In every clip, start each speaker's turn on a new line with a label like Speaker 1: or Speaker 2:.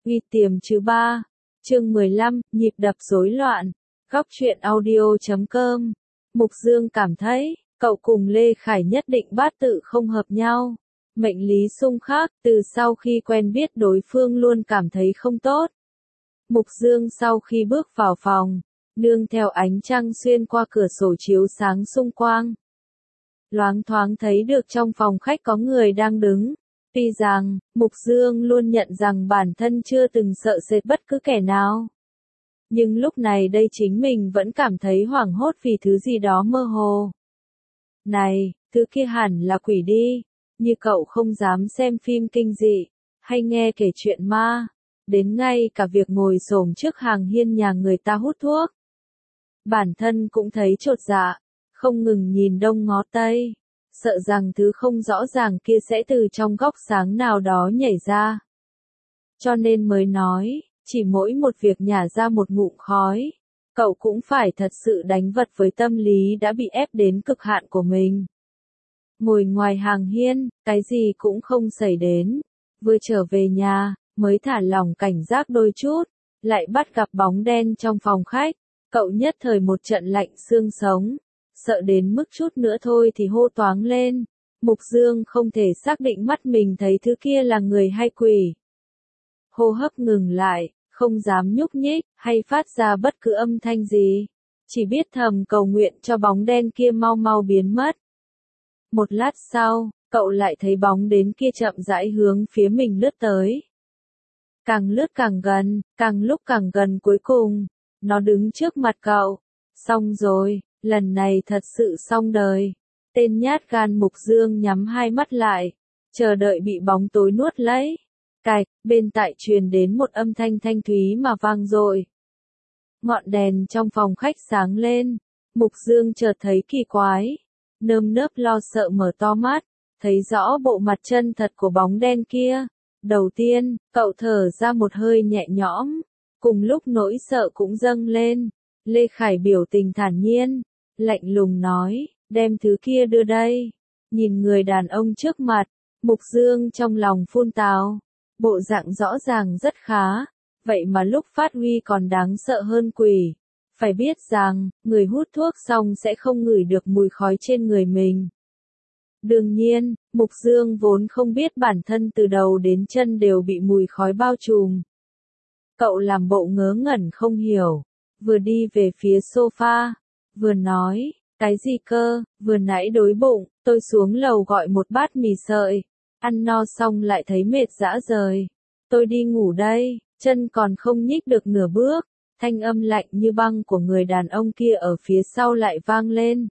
Speaker 1: Uy tiềm chứ ba. Chương 15, nhịp đập rối loạn. Góc truyện audio.com. Mục Dương cảm thấy, cậu cùng Lê Khải nhất định bát tự không hợp nhau. Mệnh lý xung khắc, từ sau khi quen biết đối phương luôn cảm thấy không tốt. Mục Dương sau khi bước vào phòng, nương theo ánh trăng xuyên qua cửa sổ chiếu sáng xung quanh. Loáng thoáng thấy được trong phòng khách có người đang đứng. Tuy rằng, Mục Dương luôn nhận rằng bản thân chưa từng sợ sệt bất cứ kẻ nào. Nhưng lúc này đây chính mình vẫn cảm thấy hoảng hốt vì thứ gì đó mơ hồ. Này, thứ kia hẳn là quỷ đi, như cậu không dám xem phim kinh dị, hay nghe kể chuyện ma, đến ngay cả việc ngồi xổm trước hàng hiên nhà người ta hút thuốc. Bản thân cũng thấy chột dạ, không ngừng nhìn đông ngó tây, sợ rằng thứ không rõ ràng kia sẽ từ trong góc sáng nào đó nhảy ra. Cho nên mới nói, chỉ mỗi một việc nhả ra một ngụm khói, cậu cũng phải thật sự đánh vật với tâm lý đã bị ép đến cực hạn của mình. Ngồi ngoài hàng hiên, cái gì cũng không xảy đến, vừa trở về nhà, mới thả lỏng cảnh giác đôi chút, lại bắt gặp bóng đen trong phòng khách, cậu nhất thời một trận lạnh xương sống. Sợ đến mức chút nữa thôi thì hô toáng lên. Mục Dương không thể xác định mắt mình thấy thứ kia là người hay quỷ. Hô hấp ngừng lại, không dám nhúc nhích, hay phát ra bất cứ âm thanh gì. Chỉ biết thầm cầu nguyện cho bóng đen kia mau mau biến mất. Một lát sau, cậu lại thấy bóng đến kia chậm rãi hướng phía mình lướt tới. Càng lướt càng gần, càng lúc càng gần, cuối cùng, nó đứng trước mặt cậu. Xong rồi. Lần này thật sự xong đời. Tên nhát gan Mục Dương nhắm hai mắt lại, chờ đợi bị bóng tối nuốt lấy. Cạch, bên tai truyền đến một âm thanh thanh thúy mà vang dội. Ngọn đèn trong phòng khách sáng lên, Mục Dương chợt thấy kỳ quái, nơm nớp lo sợ mở to mắt, thấy rõ bộ mặt chân thật của bóng đen kia. Đầu tiên, cậu thở ra một hơi nhẹ nhõm, cùng lúc nỗi sợ cũng dâng lên. Lê Khải biểu tình thản nhiên, lạnh lùng nói, đem thứ kia đưa đây. Nhìn người đàn ông trước mặt, Mục Dương trong lòng phun tào, bộ dạng rõ ràng rất khá, vậy mà lúc phát huy còn đáng sợ hơn quỷ. Phải biết rằng, người hút thuốc xong sẽ không ngửi được mùi khói trên người mình. Đương nhiên, Mục Dương vốn không biết bản thân từ đầu đến chân đều bị mùi khói bao trùm. Cậu làm bộ ngớ ngẩn không hiểu, vừa đi về phía sofa, vừa nói, cái gì cơ, vừa nãy đói bụng, tôi xuống lầu gọi một bát mì sợi, ăn no xong lại thấy mệt rã rời. Tôi đi ngủ đây, chân còn không nhích được nửa bước, thanh âm lạnh như băng của người đàn ông kia ở phía sau lại vang lên.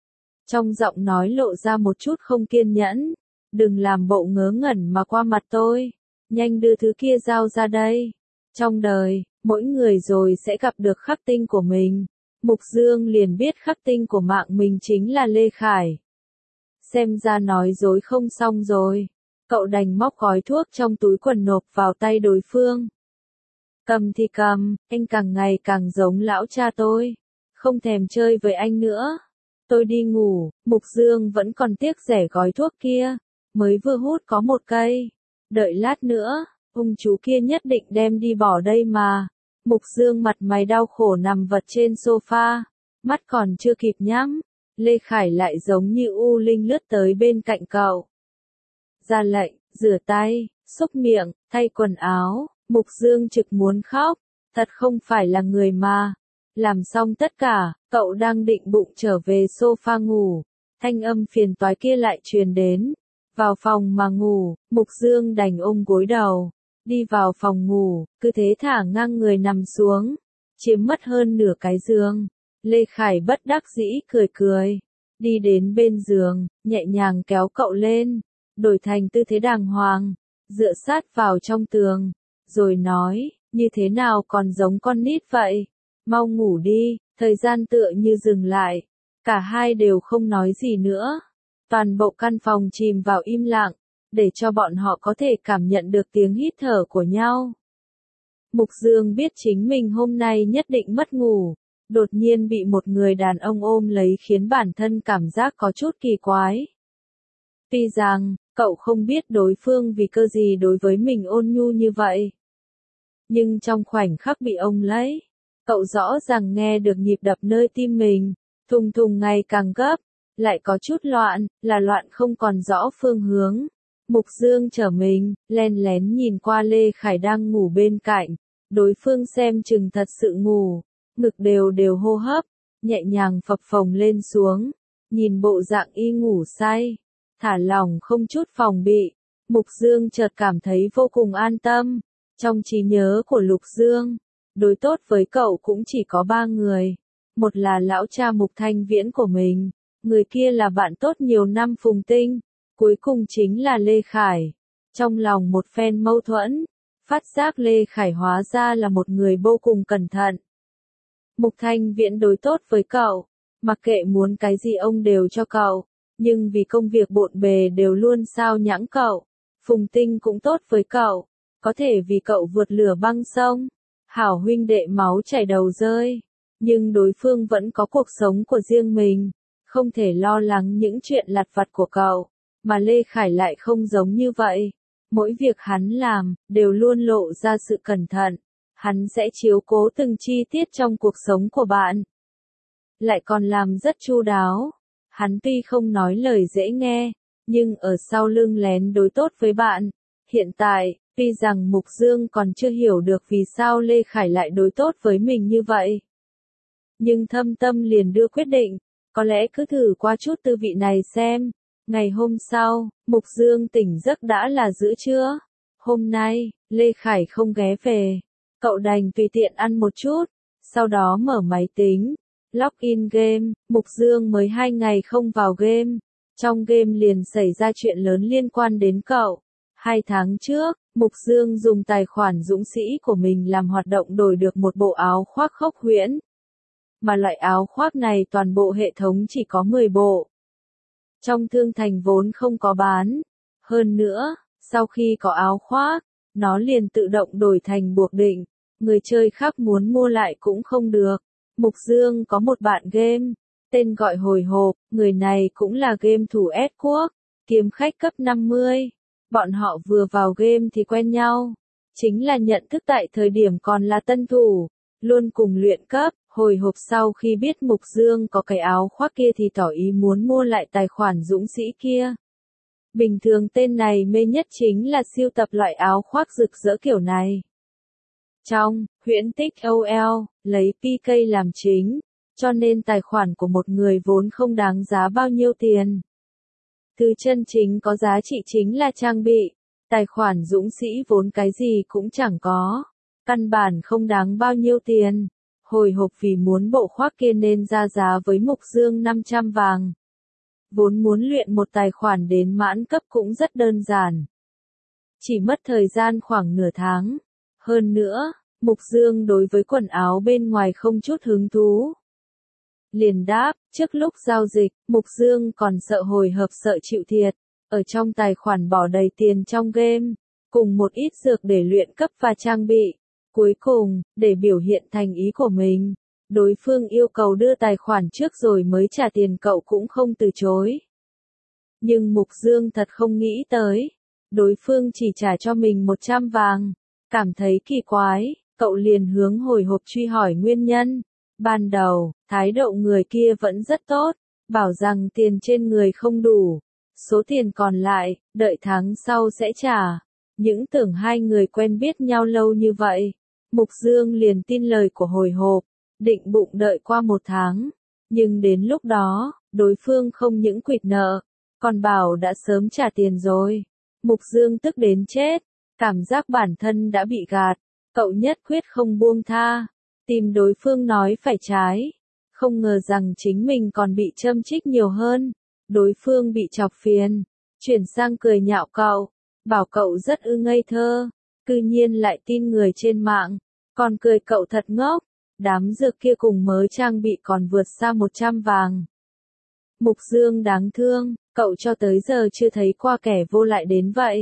Speaker 1: Trong giọng nói lộ ra một chút không kiên nhẫn, đừng làm bộ ngớ ngẩn mà qua mặt tôi, nhanh đưa thứ kia giao ra đây. Trong đời, mỗi người rồi sẽ gặp được khắc tinh của mình. Mục Dương liền biết khắc tinh của mạng mình chính là Lê Khải. Xem ra nói dối không xong rồi. Cậu đành móc gói thuốc trong túi quần nộp vào tay đối phương. Cầm thì cầm, anh càng ngày càng giống lão cha tôi. Không thèm chơi với anh nữa. Tôi đi ngủ, Mục Dương vẫn còn tiếc rẻ gói thuốc kia. Mới vừa hút có một cây. Đợi lát nữa, ông chú kia nhất định đem đi bỏ đây mà. Mục Dương mặt mày đau khổ nằm vật trên sofa, mắt còn chưa kịp nhắm, Lê Khải lại giống như u linh lướt tới bên cạnh cậu. Ra lệnh, rửa tay, xúc miệng, thay quần áo, Mục Dương trực muốn khóc, thật không phải là người mà. Làm xong tất cả, cậu đang định bụng trở về sofa ngủ, thanh âm phiền toái kia lại truyền đến. Vào phòng mà ngủ, Mục Dương đành ôm gối đầu. Đi vào phòng ngủ, cứ thế thả ngang người nằm xuống, chiếm mất hơn nửa cái giường. Lê Khải bất đắc dĩ cười cười, đi đến bên giường, nhẹ nhàng kéo cậu lên, đổi thành tư thế đàng hoàng, dựa sát vào trong tường, rồi nói, như thế nào còn giống con nít vậy, mau ngủ đi. Thời gian tựa như dừng lại, cả hai đều không nói gì nữa, toàn bộ căn phòng chìm vào im lặng, để cho bọn họ có thể cảm nhận được tiếng hít thở của nhau. Mục Dương biết chính mình hôm nay nhất định mất ngủ, đột nhiên bị một người đàn ông ôm lấy khiến bản thân cảm giác có chút kỳ quái. Tuy rằng, cậu không biết đối phương vì cơ gì đối với mình ôn nhu như vậy. nhưng trong khoảnh khắc bị ông lấy, cậu rõ ràng nghe được nhịp đập nơi tim mình, thùng thùng ngày càng gấp, lại có chút loạn, là loạn không còn rõ phương hướng. Mục Dương trở mình, len lén nhìn qua Lê Khải đang ngủ bên cạnh, đối phương xem chừng thật sự ngủ, ngực đều đều hô hấp, nhẹ nhàng phập phồng lên xuống, nhìn bộ dạng y ngủ say, thả lỏng không chút phòng bị, Mục Dương chợt cảm thấy vô cùng an tâm. Trong trí nhớ của Lục Dương, đối tốt với cậu cũng chỉ có 3 người, một là lão cha Mục Thanh Viễn của mình, người kia là bạn tốt nhiều năm Phùng Tinh, cuối cùng chính là Lê Khải. Trong lòng một phen mâu thuẫn, phát giác Lê Khải hóa ra là một người vô cùng cẩn thận. Mục Thanh Viễn đối tốt với cậu, mặc kệ muốn cái gì ông đều cho cậu, nhưng vì công việc bộn bề đều luôn sao nhãng cậu. Phùng Tinh cũng tốt với cậu, có thể vì cậu vượt lửa băng sông, hảo huynh đệ máu chảy đầu rơi, nhưng đối phương vẫn có cuộc sống của riêng mình, không thể lo lắng những chuyện lặt vặt của cậu, mà Lê Khải lại không giống như vậy. Mỗi việc hắn làm, đều luôn lộ ra sự cẩn thận, hắn sẽ chiếu cố từng chi tiết trong cuộc sống của bạn. Lại còn làm rất chu đáo, hắn tuy không nói lời dễ nghe, nhưng ở sau lưng lén đối tốt với bạn. Hiện tại, tuy rằng Mục Dương còn chưa hiểu được vì sao Lê Khải lại đối tốt với mình như vậy, nhưng thâm tâm liền đưa quyết định, có lẽ cứ thử qua chút tư vị này xem. Ngày hôm sau, Mục Dương tỉnh giấc đã là giữa trưa. Hôm nay, Lê Khải không ghé về, cậu đành tùy tiện ăn một chút, sau đó mở máy tính, login game. Mục Dương mới 2 ngày không vào game, trong game liền xảy ra chuyện lớn liên quan đến cậu. 2 tháng trước, Mục Dương dùng tài khoản dũng sĩ của mình làm hoạt động đổi được một bộ áo khoác khốc huyễn. Mà loại áo khoác này toàn bộ hệ thống chỉ có 10 bộ. Trong thương thành vốn không có bán. Hơn nữa, sau khi có áo khoác, nó liền tự động đổi thành buộc định. Người chơi khác muốn mua lại cũng không được. Mục Dương có một bạn game, tên gọi Hồi Hộp, người này cũng là game thủ S quốc, kiếm khách cấp 50. Bọn họ vừa vào game thì quen nhau. Chính là nhận thức tại thời điểm còn là tân thủ, luôn cùng luyện cấp. Hồi Hộp sau khi biết Mục Dương có cái áo khoác kia thì tỏ ý muốn mua lại tài khoản dũng sĩ kia. Bình thường tên này mê nhất chính là siêu tập loại áo khoác rực rỡ kiểu này. Trong huyễn tích OL, lấy PK làm chính, cho nên tài khoản của một người vốn không đáng giá bao nhiêu tiền. Thứ chân chính có giá trị chính là trang bị, tài khoản dũng sĩ vốn cái gì cũng chẳng có, căn bản không đáng bao nhiêu tiền. Hồi Hộp vì muốn bộ khoác kia nên ra giá với Mục Dương 500 vàng. Vốn muốn luyện một tài khoản đến mãn cấp cũng rất đơn giản. Chỉ mất thời gian khoảng nửa tháng. Hơn nữa, Mục Dương đối với quần áo bên ngoài không chút hứng thú. Liền đáp, trước lúc giao dịch, Mục Dương còn sợ Hồi Hộp sợ chịu thiệt, ở trong tài khoản bỏ đầy tiền trong game, cùng một ít dược để luyện cấp và trang bị. Cuối cùng, để biểu hiện thành ý của mình, đối phương yêu cầu đưa tài khoản trước rồi mới trả tiền, cậu cũng không từ chối. Nhưng Mục Dương thật không nghĩ tới, đối phương chỉ trả cho mình 100 vàng, cảm thấy kỳ quái, cậu liền hướng Hồi Hộp truy hỏi nguyên nhân. Ban đầu, thái độ người kia vẫn rất tốt, bảo rằng tiền trên người không đủ, số tiền còn lại, đợi tháng sau sẽ trả. Những tưởng hai người quen biết nhau lâu như vậy. Mục Dương liền tin lời của Hồi Hộp, định bụng đợi qua 1 tháng. Nhưng đến lúc đó, đối phương không những quỵt nợ, còn bảo đã sớm trả tiền rồi. Mục Dương tức đến chết, cảm giác bản thân đã bị gạt, cậu nhất quyết không buông tha, tìm đối phương nói phải trái. Không ngờ rằng chính mình còn bị châm chích nhiều hơn, đối phương bị chọc phiền, chuyển sang cười nhạo cậu, bảo cậu rất ngây thơ. Cư nhiên lại tin người trên mạng, còn cười cậu thật ngốc, đám dược kia cùng mớ trang bị còn vượt xa 100 vàng. Mục Dương đáng thương, cậu cho tới giờ chưa thấy qua kẻ vô lại đến vậy.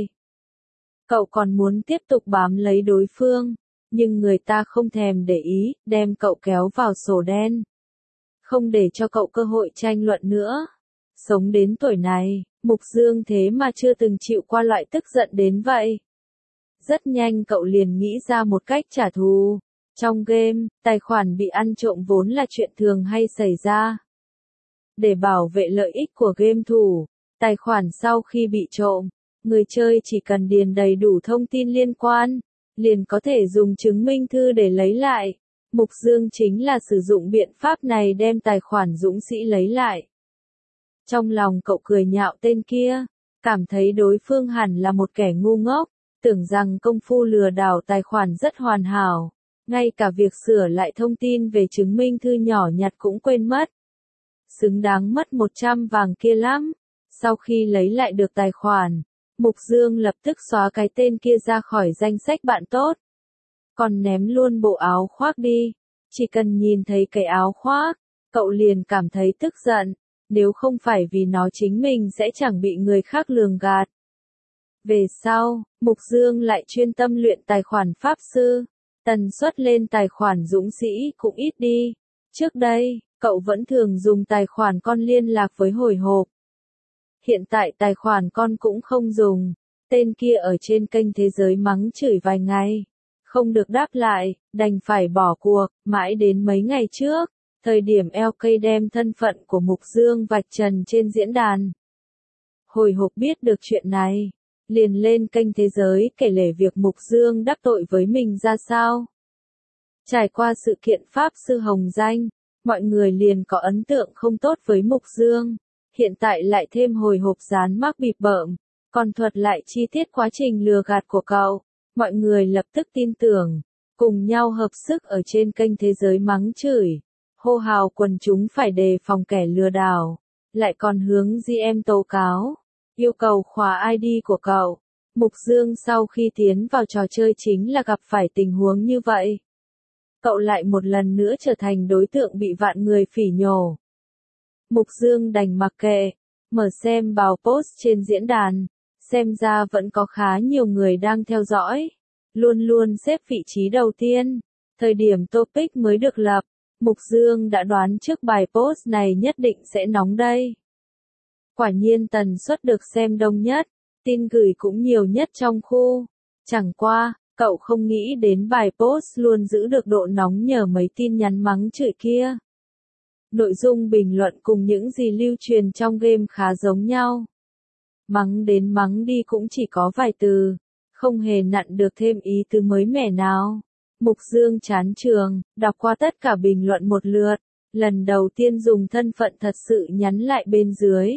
Speaker 1: Cậu còn muốn tiếp tục bám lấy đối phương, nhưng người ta không thèm để ý, đem cậu kéo vào sổ đen. Không để cho cậu cơ hội tranh luận nữa. Sống đến tuổi này, Mục Dương thế mà chưa từng chịu qua loại tức giận đến vậy. Rất nhanh cậu liền nghĩ ra một cách trả thù. Trong game, tài khoản bị ăn trộm vốn là chuyện thường hay xảy ra. Để bảo vệ lợi ích của game thủ, tài khoản sau khi bị trộm, người chơi chỉ cần điền đầy đủ thông tin liên quan, liền có thể dùng chứng minh thư để lấy lại. Mục Dương chính là sử dụng biện pháp này đem tài khoản dũng sĩ lấy lại. Trong lòng cậu cười nhạo tên kia, cảm thấy đối phương hẳn là một kẻ ngu ngốc, tưởng rằng công phu lừa đảo tài khoản rất hoàn hảo, ngay cả việc sửa lại thông tin về chứng minh thư nhỏ nhặt cũng quên mất. Xứng đáng mất 100 vàng kia lắm. Sau khi lấy lại được tài khoản, Mục Dương lập tức xóa cái tên kia ra khỏi danh sách bạn tốt. Còn ném luôn bộ áo khoác đi. Chỉ cần nhìn thấy cái áo khoác, cậu liền cảm thấy tức giận, nếu không phải vì nó chính mình sẽ chẳng bị người khác lường gạt. Về sau, Mục Dương lại chuyên tâm luyện tài khoản pháp sư, tần suất lên tài khoản dũng sĩ cũng ít đi. Trước đây, cậu vẫn thường dùng tài khoản con liên lạc với hồi hộp. Hiện tại tài khoản con cũng không dùng, tên kia ở trên kênh thế giới mắng chửi vài ngày, không được đáp lại, đành phải bỏ cuộc, mãi đến mấy ngày trước, thời điểm LK đem thân phận của Mục Dương vạch trần trên diễn đàn. Hồi hộp biết được chuyện này, liền lên kênh thế giới kể lể việc Mục Dương đắc tội với mình ra sao. Trải qua sự kiện Pháp Sư Hồng Danh, mọi người liền có ấn tượng không tốt với Mục Dương, hiện tại lại thêm hồi hộp dán mác bịp bợm, còn thuật lại chi tiết quá trình lừa gạt của cậu, mọi người lập tức tin tưởng, cùng nhau hợp sức ở trên kênh thế giới mắng chửi, hô hào quần chúng phải đề phòng kẻ lừa đảo, lại còn hướng GM tố cáo, yêu cầu khóa ID của cậu. Mục Dương sau khi tiến vào trò chơi chính là gặp phải tình huống như vậy. Cậu lại một lần nữa trở thành đối tượng bị vạn người phỉ nhổ. Mục Dương đành mặc kệ, mở xem bài post trên diễn đàn, xem ra vẫn có khá nhiều người đang theo dõi, luôn luôn xếp vị trí đầu tiên. Thời điểm topic mới được lập, Mục Dương đã đoán trước bài post này nhất định sẽ nóng đây. Quả nhiên tần suất được xem đông nhất, tin gửi cũng nhiều nhất trong khu. Chẳng qua, cậu không nghĩ đến bài post luôn giữ được độ nóng nhờ mấy tin nhắn mắng chửi kia. Nội dung bình luận cùng những gì lưu truyền trong game khá giống nhau. Mắng đến mắng đi cũng chỉ có vài từ, không hề nặn được thêm ý tứ mới mẻ nào. Mục Dương chán trường, đọc qua tất cả bình luận một lượt, lần đầu tiên dùng thân phận thật sự nhắn lại bên dưới.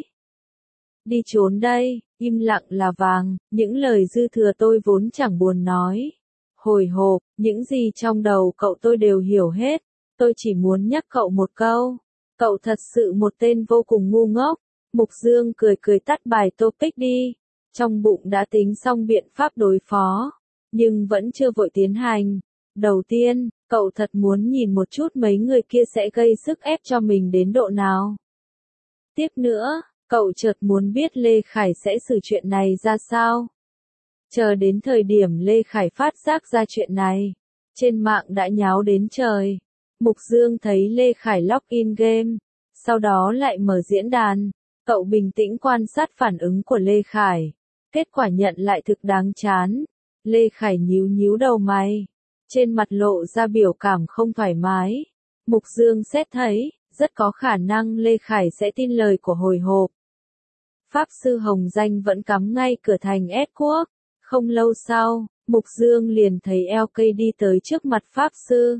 Speaker 1: Đi trốn đây, im lặng là vàng, những lời dư thừa tôi vốn chẳng buồn nói. Hồi hộp, những gì trong đầu cậu tôi đều hiểu hết, tôi chỉ muốn nhắc cậu một câu. Cậu thật sự một tên vô cùng ngu ngốc. Mục Dương cười cười tắt bài topic đi. Trong bụng đã tính xong biện pháp đối phó, nhưng vẫn chưa vội tiến hành. Đầu tiên, cậu thật muốn nhìn một chút mấy người kia sẽ gây sức ép cho mình đến độ nào. Tiếp nữa, cậu chợt muốn biết Lê Khải sẽ xử chuyện này ra sao. Chờ đến thời điểm Lê Khải phát giác ra chuyện này, trên mạng đã nháo đến trời. Mục Dương thấy Lê Khải login game, sau đó lại mở diễn đàn. Cậu bình tĩnh quan sát phản ứng của Lê Khải. Kết quả nhận lại thực đáng chán. Lê Khải nhíu nhíu đầu mày, trên mặt lộ ra biểu cảm không thoải mái. Mục Dương xét thấy, rất có khả năng Lê Khải sẽ tin lời của hồi hộp. Pháp Sư Hồng Danh vẫn cắm ngay cửa thành S Quốc. Không lâu sau, Mục Dương liền thấy LK đi tới trước mặt Pháp Sư.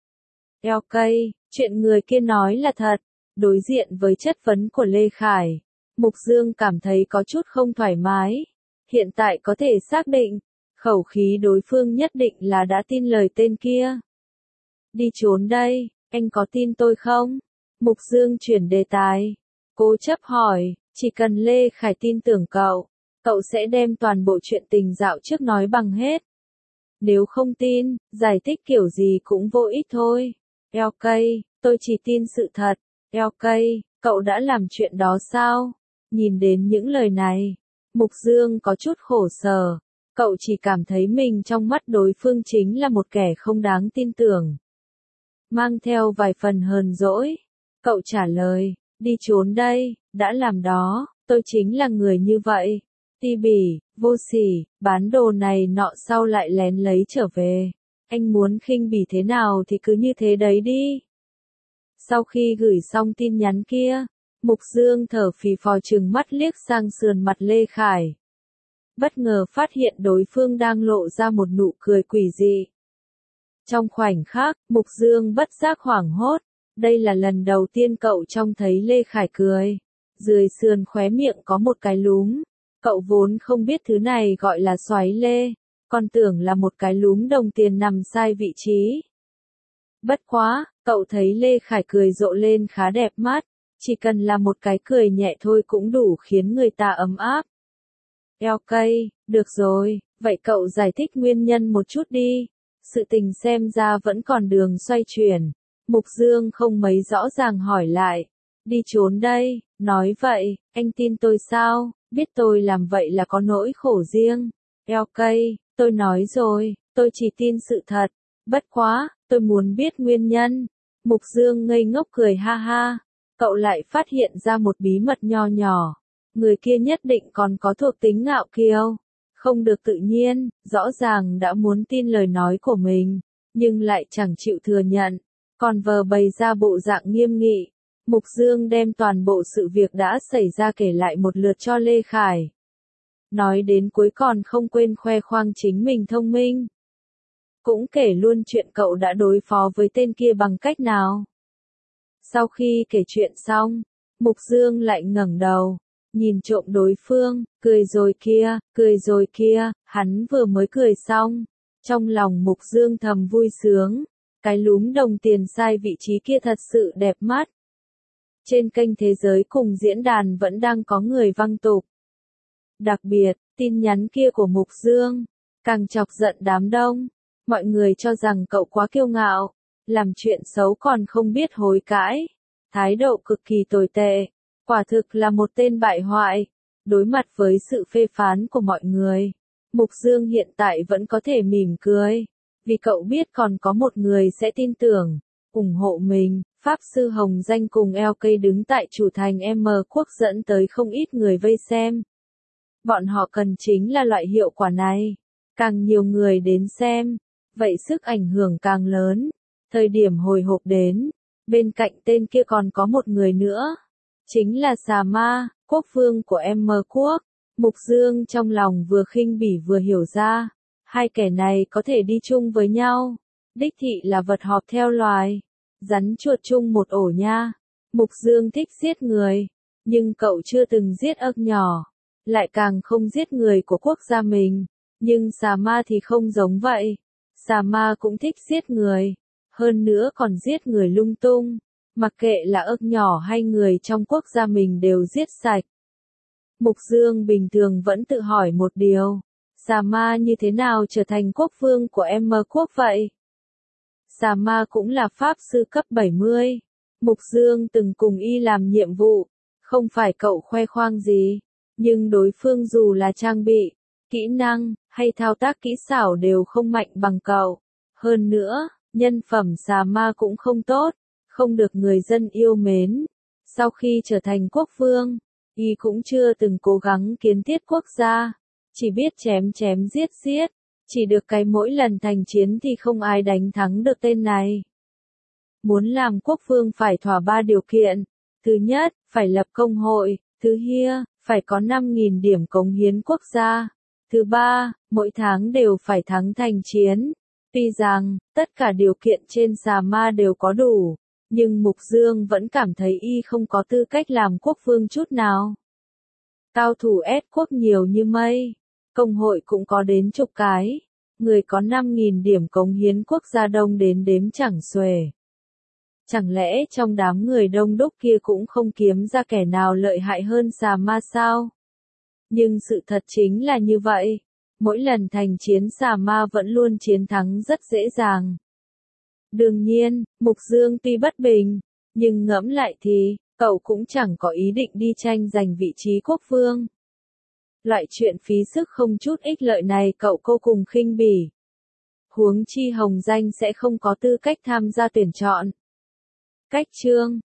Speaker 1: LK, chuyện người kia nói là thật. Đối diện với chất vấn của Lê Khải, Mục Dương cảm thấy có chút không thoải mái. Hiện tại có thể xác định, khẩu khí đối phương nhất định là đã tin lời tên kia. Đi trốn đây, anh có tin tôi không? Mục Dương chuyển đề tài, cố chấp hỏi, chỉ cần Lê Khải tin tưởng cậu, cậu sẽ đem toàn bộ chuyện tình dạo trước nói bằng hết. Nếu không tin, giải thích kiểu gì cũng vô ích thôi. LK, tôi chỉ tin sự thật. LK, cậu đã làm chuyện đó sao? Nhìn đến những lời này, Mục Dương có chút khổ sở. Cậu chỉ cảm thấy mình trong mắt đối phương chính là một kẻ không đáng tin tưởng. Mang theo vài phần hờn dỗi, cậu trả lời, đi trốn đây, đã làm đó, tôi chính là người như vậy. ti bỉ, vô sỉ, bán đồ này nọ sau lại lén lấy trở về. Anh muốn khinh bỉ thế nào thì cứ như thế đấy đi. Sau khi gửi xong tin nhắn kia, Mục Dương thở phì phò trừng mắt liếc sang sườn mặt Lê Khải. Bất ngờ phát hiện đối phương đang lộ ra một nụ cười quỷ dị. Trong khoảnh khắc, Mục Dương bất giác hoảng hốt. Đây là lần đầu tiên cậu trông thấy Lê Khải cười. Dưới sườn khóe miệng có một cái lúm. Cậu vốn không biết thứ này gọi là xoáy lê, còn tưởng là một cái lúm đồng tiền nằm sai vị trí. Bất quá, cậu thấy Lê Khải cười rộ lên khá đẹp mắt, chỉ cần là một cái cười nhẹ thôi cũng đủ khiến người ta ấm áp. Ok, được rồi, vậy cậu giải thích nguyên nhân một chút đi. Sự tình xem ra vẫn còn đường xoay chuyển. Mục Dương không mấy rõ ràng hỏi lại. Đi trốn đây, nói vậy, anh tin tôi sao, biết tôi làm vậy là có nỗi khổ riêng. Ok, tôi nói rồi, tôi chỉ tin sự thật. Bất quá, tôi muốn biết nguyên nhân. Mục Dương ngây ngốc cười ha ha. Cậu lại phát hiện ra một bí mật nho nhỏ. Người kia nhất định còn có thuộc tính ngạo kiêu. Không được tự nhiên, rõ ràng đã muốn tin lời nói của mình, nhưng lại chẳng chịu thừa nhận. Còn vờ bày ra bộ dạng nghiêm nghị. Mục Dương đem toàn bộ sự việc đã xảy ra kể lại một lượt cho Lê Khải. Nói đến cuối còn không quên khoe khoang chính mình thông minh. Cũng kể luôn chuyện cậu đã đối phó với tên kia bằng cách nào. Sau khi kể chuyện xong, Mục Dương lại ngẩng đầu, nhìn trộm đối phương, cười rồi kia, hắn vừa mới cười xong. Trong lòng Mục Dương thầm vui sướng, cái lúm đồng tiền sai vị trí kia thật sự đẹp mắt. Trên kênh Thế Giới cùng diễn đàn vẫn đang có người văng tục. Đặc biệt, tin nhắn kia của Mục Dương, càng chọc giận đám đông. Mọi người cho rằng cậu quá kiêu ngạo, làm chuyện xấu còn không biết hối cải. Thái độ cực kỳ tồi tệ, quả thực là một tên bại hoại. Đối mặt với sự phê phán của mọi người, Mục Dương hiện tại vẫn có thể mỉm cười, vì cậu biết còn có một người sẽ tin tưởng, ủng hộ mình. Pháp Sư Hồng Danh cùng LK đứng tại chủ thành M Quốc dẫn tới không ít người vây xem. Bọn họ cần chính là loại hiệu quả này. Càng nhiều người đến xem, vậy sức ảnh hưởng càng lớn. Thời điểm hồi hộp đến, bên cạnh tên kia còn có một người nữa. Chính là Xà Ma, quốc vương của M Quốc. Mục Dương trong lòng vừa khinh bỉ vừa hiểu ra. Hai kẻ này có thể đi chung với nhau. Đích thị là vật họp theo loài. Rắn chuột chung một ổ nha. Mục Dương thích giết người, nhưng cậu chưa từng giết ếch nhỏ, lại càng không giết người của quốc gia mình. Nhưng Xà Ma thì không giống vậy. Xà Ma cũng thích giết người, hơn nữa còn giết người lung tung, mặc kệ là ếch nhỏ hay người trong quốc gia mình đều giết sạch. Mục Dương bình thường vẫn tự hỏi một điều, Xà Ma như thế nào trở thành quốc vương của M Quốc vậy? Xà Ma cũng là pháp sư cấp 70. Mục Dương từng cùng y làm nhiệm vụ, không phải cậu khoe khoang gì, nhưng đối phương dù là trang bị, kỹ năng, hay thao tác kỹ xảo đều không mạnh bằng cậu. Hơn nữa, nhân phẩm Xà Ma cũng không tốt, không được người dân yêu mến. Sau khi trở thành quốc vương, y cũng chưa từng cố gắng kiến thiết quốc gia, chỉ biết chém chém giết giết. Chỉ được cái mỗi lần thành chiến thì không ai đánh thắng được tên này. Muốn làm quốc vương phải thỏa 3 điều kiện. Thứ nhất, phải lập công hội. Thứ hai, phải có 5.000 điểm cống hiến quốc gia. Thứ ba, mỗi tháng đều phải thắng thành chiến. Tuy rằng, tất cả điều kiện trên Xà Ma đều có đủ, nhưng Mục Dương vẫn cảm thấy y không có tư cách làm quốc vương chút nào. Cao thủ S quốc nhiều như mây. Công hội cũng có đến chục cái. Người có 5.000 điểm cống hiến quốc gia đông đến đếm chẳng xuể. Chẳng lẽ trong đám người đông đúc kia cũng không kiếm ra kẻ nào lợi hại hơn Xà Ma sao? Nhưng sự thật chính là như vậy. Mỗi lần thành chiến Xà Ma vẫn luôn chiến thắng rất dễ dàng. Đương nhiên, Mục Dương tuy bất bình, nhưng ngẫm lại thì, cậu cũng chẳng có ý định đi tranh giành vị trí quốc vương. Loại chuyện phí sức không chút ích lợi này cậu vô cùng khinh bỉ. Huống chi Hồng Danh sẽ không có tư cách tham gia tuyển chọn. Cách chương